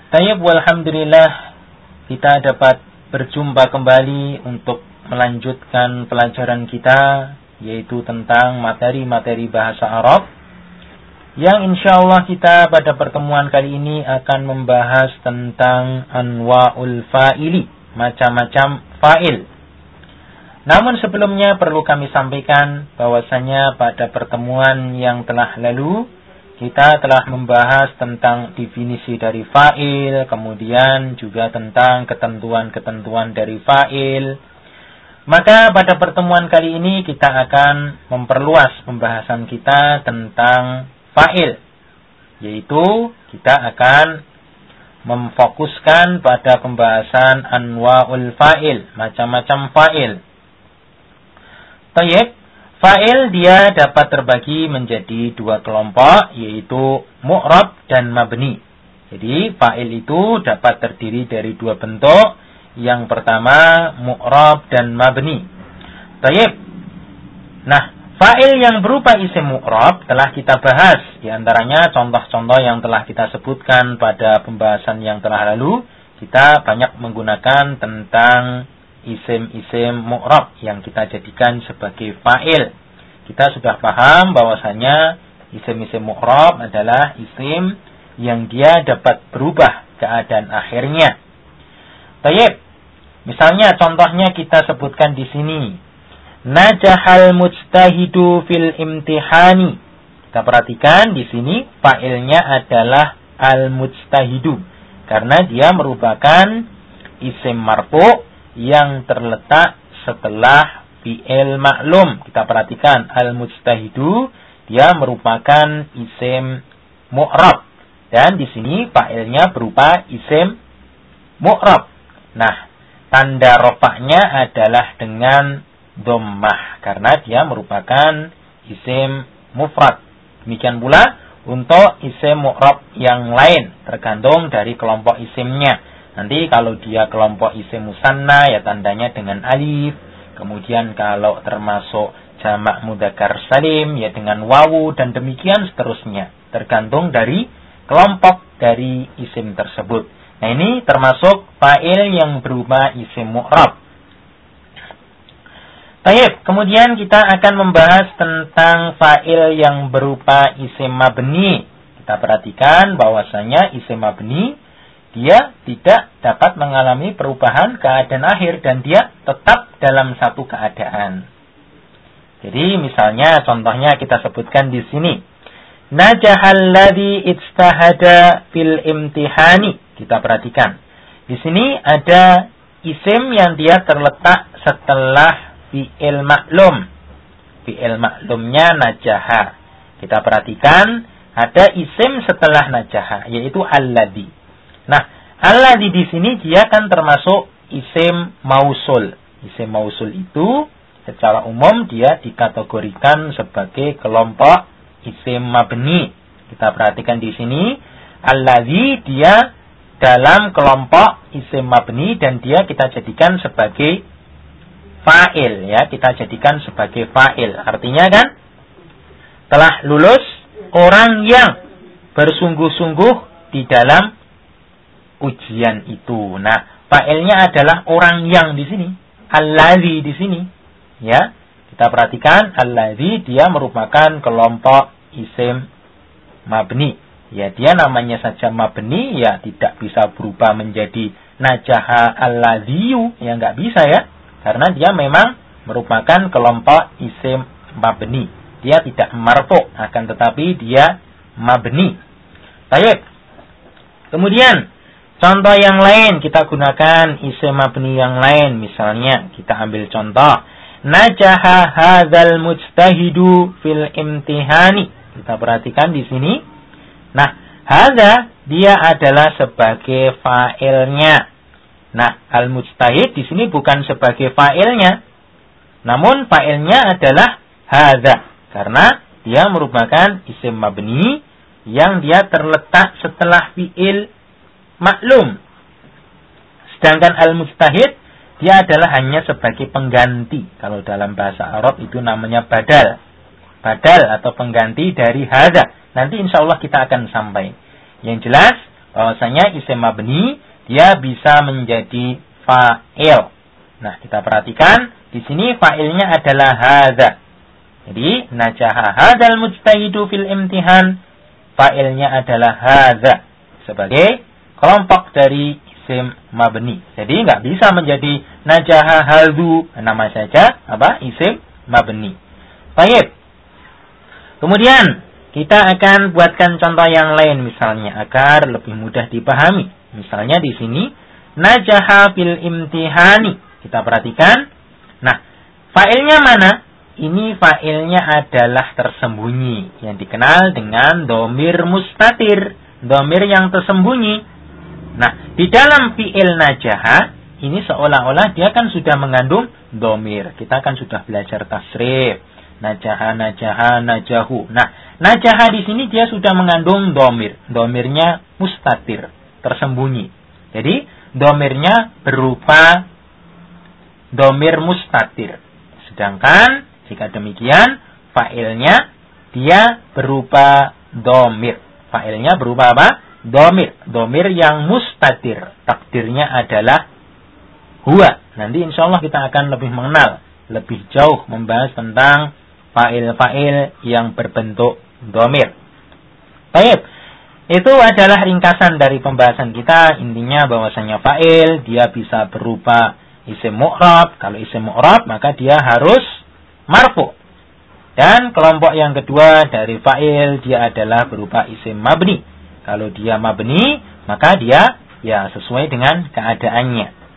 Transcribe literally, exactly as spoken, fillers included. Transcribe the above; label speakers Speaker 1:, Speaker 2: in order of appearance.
Speaker 1: Tayyib, walhamdulillah kita dapat berjumpa kembali untuk melanjutkan pelajaran kita, yaitu tentang materi-materi bahasa Arab, yang insya Allah kita pada pertemuan kali ini akan membahas tentang anwa'ul fa'ili, macam-macam fa'il. Namun sebelumnya perlu kami sampaikan bahwasanya pada pertemuan yang telah lalu kita telah membahas tentang definisi dari fa'il, kemudian juga tentang ketentuan-ketentuan dari fa'il. Maka pada pertemuan kali ini kita akan memperluas pembahasan kita tentang fa'il, yaitu kita akan memfokuskan pada pembahasan anwa'ul fa'il, macam-macam fa'il. Tayyib, fa'il dia dapat terbagi menjadi dua kelompok, yaitu mu'rab dan mabni. Jadi fa'il itu dapat terdiri dari dua bentuk. Yang pertama mu'rab dan mabni. Tayyib. Nah, fa'il yang berupa isim mu'rab telah kita bahas. Di antaranya contoh-contoh yang telah kita sebutkan pada pembahasan yang telah lalu. Kita banyak menggunakan tentang isim-isim mu'rab yang kita jadikan sebagai fa'il. Kita sudah paham bahwasanya isim-isim mu'rab adalah isim yang dia dapat berubah keadaan akhirnya. Tayyib. Misalnya contohnya kita sebutkan di sini. Najahal mujtahidu fil imtihani. Kita perhatikan di sini fa'ilnya adalah al-mujtahidu, karena dia merupakan isim marfu' yang terletak setelah fi'il maklum. Kita perhatikan al-mujtahidu dia merupakan isim mu'rab, dan di sini fa'ilnya berupa isim mu'rab. Nah, tanda rofa'nya adalah dengan dhammah karena dia merupakan isim mufrad. Demikian pula untuk isim mu'rab yang lain, tergantung dari kelompok isimnya. Nanti kalau dia kelompok isim musanna ya tandanya dengan alif. Kemudian kalau termasuk jamak mudzakkar salim ya dengan wawu, dan demikian seterusnya. Tergantung dari kelompok dari isim tersebut. Nah, ini termasuk fa'il yang berupa isim mu'rab. Baik, kemudian kita akan membahas tentang fa'il yang berupa isim mabni. Kita perhatikan bahwasanya isim mabni dia tidak dapat mengalami perubahan keadaan akhir dan dia tetap dalam satu keadaan. Jadi misalnya contohnya kita sebutkan di sini. Najahal ladzi ijtahada fil imtihani. Kita perhatikan. Di sini ada isim yang dia terletak setelah fi'il maklum. Fi'il maklumnya najaha. Kita perhatikan ada isim setelah najaha, yaitu alladzi. Nah, alladzi di sini dia kan termasuk isim mausul. Isim mausul itu secara umum dia dikategorikan sebagai kelompok isim mabni. Kita perhatikan di sini alladzi dia dalam kelompok isim mabni dan dia kita jadikan sebagai fa'il ya, kita jadikan sebagai fa'il. Artinya kan telah lulus orang yang bersungguh-sungguh di dalam ujian itu. Nah, fa'ilnya adalah orang yang di sini, alladzi di sini. Ya, kita perhatikan alladzi dia merupakan kelompok isim mabni. Ya, dia namanya saja mabni, ya tidak bisa berubah menjadi najaha alladziyu, ya enggak bisa ya. Karena dia memang merupakan kelompok isim mabni. Dia tidak marfu, akan tetapi dia mabni. Baik. Kemudian contoh yang lain kita gunakan isim mabni yang lain. Misalnya kita ambil contoh najaha hadzal mujtahidu fil imtihani. Kita perhatikan di sini. Nah, hadza dia adalah sebagai fa'ilnya. Nah, al-mujtahid di sini bukan sebagai fa'ilnya. Namun fa'ilnya adalah hadza karena dia merupakan isim mabni yang dia terletak setelah fi'il maklum. Sedangkan al-mujtahid dia adalah hanya sebagai pengganti. Kalau dalam bahasa Arab itu namanya badal. Badal atau pengganti dari hadza. Nanti insya Allah kita akan sampai. Yang jelas bahwasanya isim mabni dia bisa menjadi fa'il. Nah, kita perhatikan di sini fa'ilnya adalah hadza. Jadi najaha hadzal mujtahidu fil imtihan, fa'ilnya adalah hadza sebagai kelompok dari isim mabni. Jadi nggak bisa menjadi najaha hadzu, nama saja apa? Isim mabni. Baik. Kemudian kita akan buatkan contoh yang lain misalnya agar lebih mudah dipahami. Misalnya di sini najaha fil imtihani. Kita perhatikan. Nah, fa'ilnya mana? Ini fa'ilnya adalah tersembunyi yang dikenal dengan dhamir mustatir, dhamir yang tersembunyi. Nah, di dalam fi'il najaha ini seolah-olah dia kan sudah mengandung dhamir. Kita kan sudah belajar tasrif. Najaha, najaha, najahu. Nah, najaha di sini dia sudah mengandung dhamir. Dhamirnya mustatir, tersembunyi. Jadi, dhamirnya berupa dhamir mustatir. Sedangkan, jika demikian, fa'ilnya dia berupa dhamir. Fa'ilnya berupa apa? Dhamir. Dhamir yang mustatir. Takdirnya adalah huwa. Nanti insya Allah kita akan lebih mengenal, lebih jauh membahas tentang fa'il-fa'il yang berbentuk dhamir. Baik, itu adalah ringkasan dari pembahasan kita. Intinya bahwasanya fa'il dia bisa berupa isim mu'rab. Kalau isim mu'rab maka dia harus marfu. Dan kelompok yang kedua dari fa'il dia adalah berupa isim mabni. Kalau dia mabni maka dia ya sesuai dengan keadaannya.